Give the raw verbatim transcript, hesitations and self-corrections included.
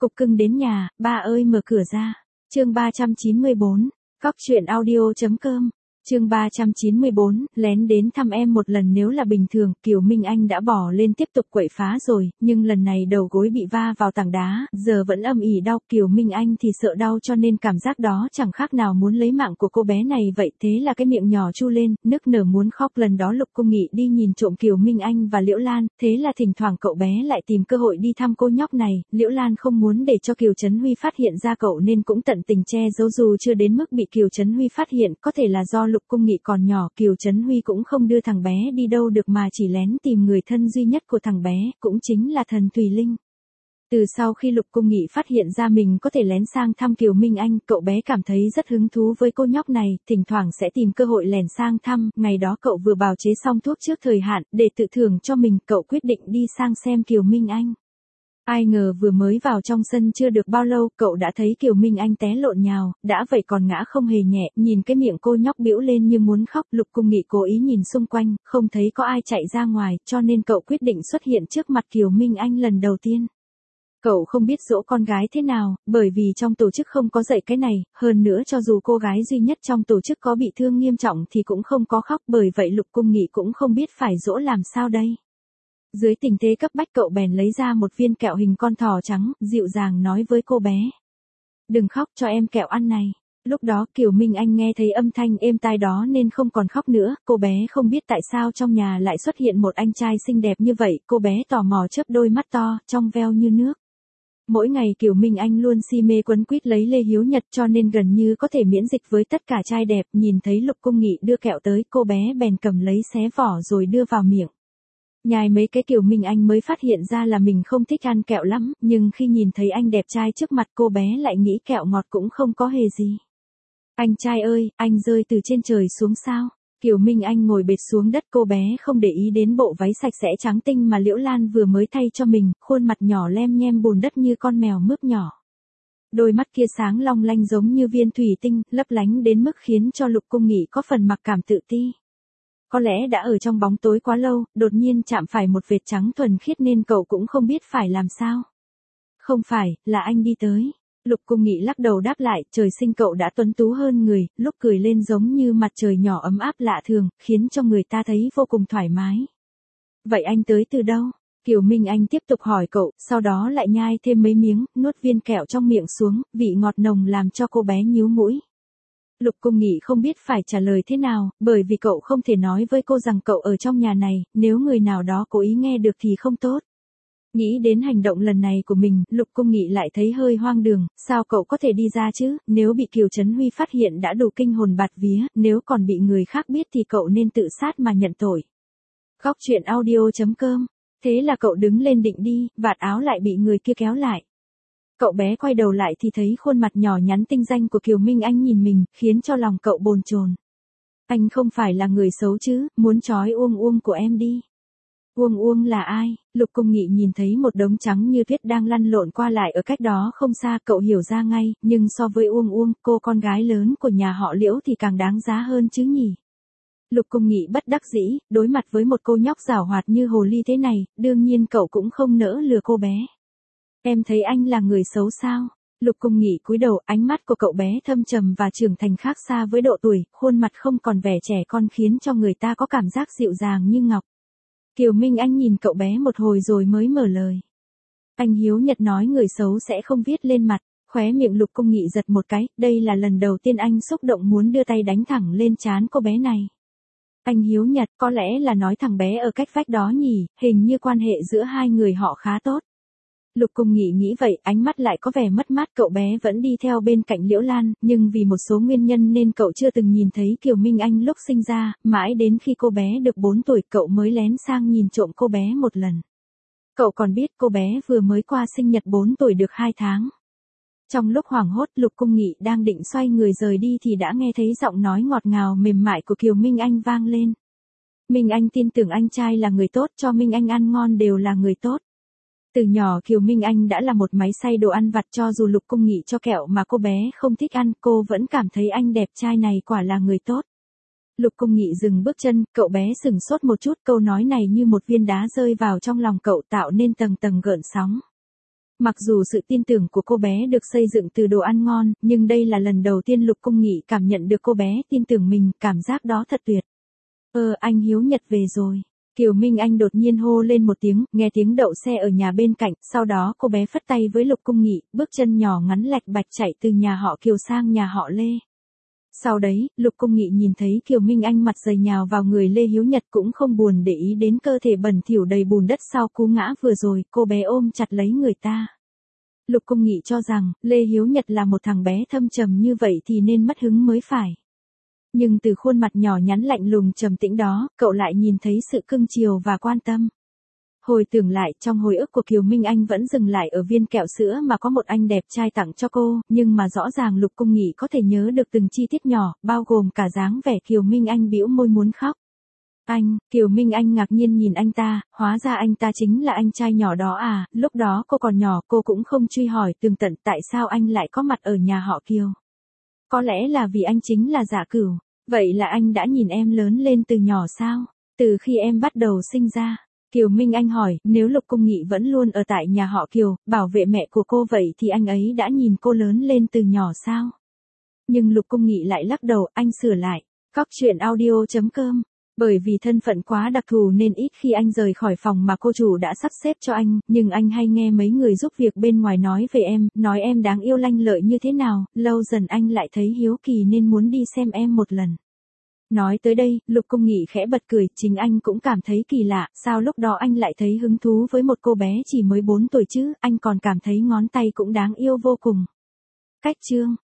Cục cưng đến nhà, ba ơi mở cửa ra. Chương ba trăm chín mươi bốn, Cóc truyện audio chấm com. Chương ba trăm chín mươi bốn, lén đến thăm em một lần. Nếu là bình thường, Kiều Minh Anh đã bỏ lên tiếp tục quậy phá rồi, nhưng lần này đầu gối bị va vào tảng đá, giờ vẫn âm ỉ đau. Kiều Minh Anh thì sợ đau cho nên cảm giác đó chẳng khác nào muốn lấy mạng của cô bé này vậy. Thế là cái miệng nhỏ chu lên, nức nở muốn khóc. Lần đó Lục Cung Nghị đi nhìn trộm Kiều Minh Anh và Liễu Lan, thế là thỉnh thoảng cậu bé lại tìm cơ hội đi thăm cô nhóc này. Liễu Lan không muốn để cho Kiều Trấn Huy phát hiện ra cậu nên cũng tận tình che giấu, dù chưa đến mức bị Kiều Trấn Huy phát hiện, có thể là do Lục Cung Nghị còn nhỏ, Kiều Trấn Huy cũng không đưa thằng bé đi đâu được mà chỉ lén tìm người thân duy nhất của thằng bé, cũng chính là Thần Thùy Linh. Từ sau khi Lục Cung Nghị phát hiện ra mình có thể lén sang thăm Kiều Minh Anh, cậu bé cảm thấy rất hứng thú với cô nhóc này, thỉnh thoảng sẽ tìm cơ hội lẻn sang thăm. Ngày đó cậu vừa bào chế xong thuốc trước thời hạn, để tự thưởng cho mình, cậu quyết định đi sang xem Kiều Minh Anh. Ai ngờ vừa mới vào trong sân chưa được bao lâu, cậu đã thấy Kiều Minh Anh té lộn nhào, đã vậy còn ngã không hề nhẹ, nhìn cái miệng cô nhóc bĩu lên như muốn khóc. Lục Cung Nghị cố ý nhìn xung quanh, không thấy có ai chạy ra ngoài, cho nên cậu quyết định xuất hiện trước mặt Kiều Minh Anh lần đầu tiên. Cậu không biết dỗ con gái thế nào, bởi vì trong tổ chức không có dạy cái này, hơn nữa cho dù cô gái duy nhất trong tổ chức có bị thương nghiêm trọng thì cũng không có khóc, bởi vậy Lục Cung Nghị cũng không biết phải dỗ làm sao đây. Dưới tình thế cấp bách cậu bèn lấy ra một viên kẹo hình con thỏ trắng, dịu dàng nói với cô bé. Đừng khóc, cho em kẹo ăn này. Lúc đó Kiều Minh Anh nghe thấy âm thanh êm tai đó nên không còn khóc nữa, cô bé không biết tại sao trong nhà lại xuất hiện một anh trai xinh đẹp như vậy, cô bé tò mò chớp đôi mắt to, trong veo như nước. Mỗi ngày Kiều Minh Anh luôn si mê quấn quýt lấy Lê Hiếu Nhật cho nên gần như có thể miễn dịch với tất cả trai đẹp. Nhìn thấy Lục Cung Nghị đưa kẹo tới, cô bé bèn cầm lấy xé vỏ rồi đưa vào miệng. Nhai mấy cái Kiều Minh Anh mới phát hiện ra là mình không thích ăn kẹo lắm, nhưng khi nhìn thấy anh đẹp trai trước mặt cô bé lại nghĩ kẹo ngọt cũng không có hề gì. Anh trai ơi, anh rơi từ trên trời xuống sao? Kiều Minh Anh ngồi bệt xuống đất, cô bé không để ý đến bộ váy sạch sẽ trắng tinh mà Liễu Lan vừa mới thay cho mình, khuôn mặt nhỏ lem nhem bùn đất như con mèo mướp nhỏ. Đôi mắt kia sáng long lanh giống như viên thủy tinh, lấp lánh đến mức khiến cho Lục Cung Nghị có phần mặc cảm tự ti. Có lẽ đã ở trong bóng tối quá lâu, đột nhiên chạm phải một vệt trắng thuần khiết nên cậu cũng không biết phải làm sao. Không phải, là anh đi tới. Lục Cung Nghị lắc đầu đáp lại, trời sinh cậu đã tuấn tú hơn người, lúc cười lên giống như mặt trời nhỏ ấm áp lạ thường, khiến cho người ta thấy vô cùng thoải mái. Vậy anh tới từ đâu? Kiều Minh Anh tiếp tục hỏi cậu, sau đó lại nhai thêm mấy miếng, nuốt viên kẹo trong miệng xuống, vị ngọt nồng làm cho cô bé nhíu mũi. Lục Cung Nghị không biết phải trả lời thế nào, bởi vì cậu không thể nói với cô rằng cậu ở trong nhà này, nếu người nào đó cố ý nghe được thì không tốt. Nghĩ đến hành động lần này của mình, Lục Cung Nghị lại thấy hơi hoang đường, sao cậu có thể đi ra chứ, nếu bị Kiều Trấn Huy phát hiện đã đủ kinh hồn bạt vía, nếu còn bị người khác biết thì cậu nên tự sát mà nhận tội. Cóc truyện audio chấm com. Thế là cậu đứng lên định đi, vạt áo lại bị người kia kéo lại. Cậu bé quay đầu lại thì thấy khuôn mặt nhỏ nhắn tinh danh của Kiều Minh Anh nhìn mình, khiến cho lòng cậu bồn chồn. Anh không phải là người xấu chứ, muốn trói Uông Uông của em đi. Uông Uông là ai? Lục Cung Nghị nhìn thấy một đống trắng như tuyết đang lăn lộn qua lại ở cách đó không xa, cậu hiểu ra ngay, nhưng so với Uông Uông, cô con gái lớn của nhà họ Liễu thì càng đáng giá hơn chứ nhỉ. Lục Cung Nghị bất đắc dĩ, đối mặt với một cô nhóc giảo hoạt như hồ ly thế này, đương nhiên cậu cũng không nỡ lừa cô bé. Em thấy anh là người xấu sao? Lục Cung Nghị cúi đầu, ánh mắt của cậu bé thâm trầm và trưởng thành khác xa với độ tuổi, khuôn mặt không còn vẻ trẻ con khiến cho người ta có cảm giác dịu dàng như ngọc. Kiều Minh Anh nhìn cậu bé một hồi rồi mới mở lời. Anh Hiếu Nhật nói người xấu sẽ không viết lên mặt, khóe miệng Lục Cung Nghị giật một cái, đây là lần đầu tiên anh xúc động muốn đưa tay đánh thẳng lên trán cô bé này. Anh Hiếu Nhật, có lẽ là nói thằng bé ở cách vách đó nhỉ, hình như quan hệ giữa hai người họ khá tốt. Lục Cung Nghị nghĩ vậy, ánh mắt lại có vẻ mất mát, cậu bé vẫn đi theo bên cạnh Liễu Lan, nhưng vì một số nguyên nhân nên cậu chưa từng nhìn thấy Kiều Minh Anh lúc sinh ra, mãi đến khi cô bé được bốn tuổi cậu mới lén sang nhìn trộm cô bé một lần. Cậu còn biết cô bé vừa mới qua sinh nhật bốn tuổi được hai tháng. Trong lúc hoảng hốt, Lục Cung Nghị đang định xoay người rời đi thì đã nghe thấy giọng nói ngọt ngào mềm mại của Kiều Minh Anh vang lên. Minh Anh tin tưởng anh trai là người tốt, cho Minh Anh ăn ngon đều là người tốt. Từ nhỏ Kiều Minh Anh đã là một máy xay đồ ăn vặt, cho dù Lục Cung Nghị cho kẹo mà cô bé không thích ăn, cô vẫn cảm thấy anh đẹp trai này quả là người tốt. Lục Cung Nghị dừng bước chân, cậu bé sửng sốt một chút, câu nói này như một viên đá rơi vào trong lòng cậu tạo nên tầng tầng gợn sóng. Mặc dù sự tin tưởng của cô bé được xây dựng từ đồ ăn ngon, nhưng đây là lần đầu tiên Lục Cung Nghị cảm nhận được cô bé tin tưởng mình, cảm giác đó thật tuyệt. Ơ anh Hiếu Nhật về rồi. Kiều Minh Anh đột nhiên hô lên một tiếng, nghe tiếng đậu xe ở nhà bên cạnh, sau đó cô bé phất tay với Lục Cung Nghị, bước chân nhỏ ngắn lạch bạch chạy từ nhà họ Kiều sang nhà họ Lê. Sau đấy, Lục Cung Nghị nhìn thấy Kiều Minh Anh mặt dày nhào vào người Lê Hiếu Nhật cũng không buồn để ý đến cơ thể bẩn thỉu đầy bùn đất sau cú ngã vừa rồi, cô bé ôm chặt lấy người ta. Lục Cung Nghị cho rằng, Lê Hiếu Nhật là một thằng bé thâm trầm như vậy thì nên mất hứng mới phải. Nhưng từ khuôn mặt nhỏ nhắn lạnh lùng trầm tĩnh đó, cậu lại nhìn thấy sự cưng chiều và quan tâm. Hồi tưởng lại, trong hồi ức của Kiều Minh Anh vẫn dừng lại ở viên kẹo sữa mà có một anh đẹp trai tặng cho cô, nhưng mà rõ ràng Lục Cung Nghị có thể nhớ được từng chi tiết nhỏ, bao gồm cả dáng vẻ Kiều Minh Anh bĩu môi muốn khóc. Anh, Kiều Minh Anh ngạc nhiên nhìn anh ta, hóa ra anh ta chính là anh trai nhỏ đó à, lúc đó cô còn nhỏ cô cũng không truy hỏi tường tận tại sao anh lại có mặt ở nhà họ Kiều. Có lẽ là vì anh chính là Dạ Cửu, vậy là anh đã nhìn em lớn lên từ nhỏ sao, từ khi em bắt đầu sinh ra. Kiều Minh Anh hỏi, nếu Lục Cung Nghị vẫn luôn ở tại nhà họ Kiều, bảo vệ mẹ của cô vậy thì anh ấy đã nhìn cô lớn lên từ nhỏ sao? Nhưng Lục Cung Nghị lại lắc đầu, anh sửa lại, cóc truyện audio chấm com. Bởi vì thân phận quá đặc thù nên ít khi anh rời khỏi phòng mà cô chủ đã sắp xếp cho anh, nhưng anh hay nghe mấy người giúp việc bên ngoài nói về em, nói em đáng yêu lanh lợi như thế nào, lâu dần anh lại thấy hiếu kỳ nên muốn đi xem em một lần. Nói tới đây, Lục Cung Nghị khẽ bật cười, chính anh cũng cảm thấy kỳ lạ, sao lúc đó anh lại thấy hứng thú với một cô bé chỉ mới bốn tuổi chứ, anh còn cảm thấy ngón tay cũng đáng yêu vô cùng. Cách chương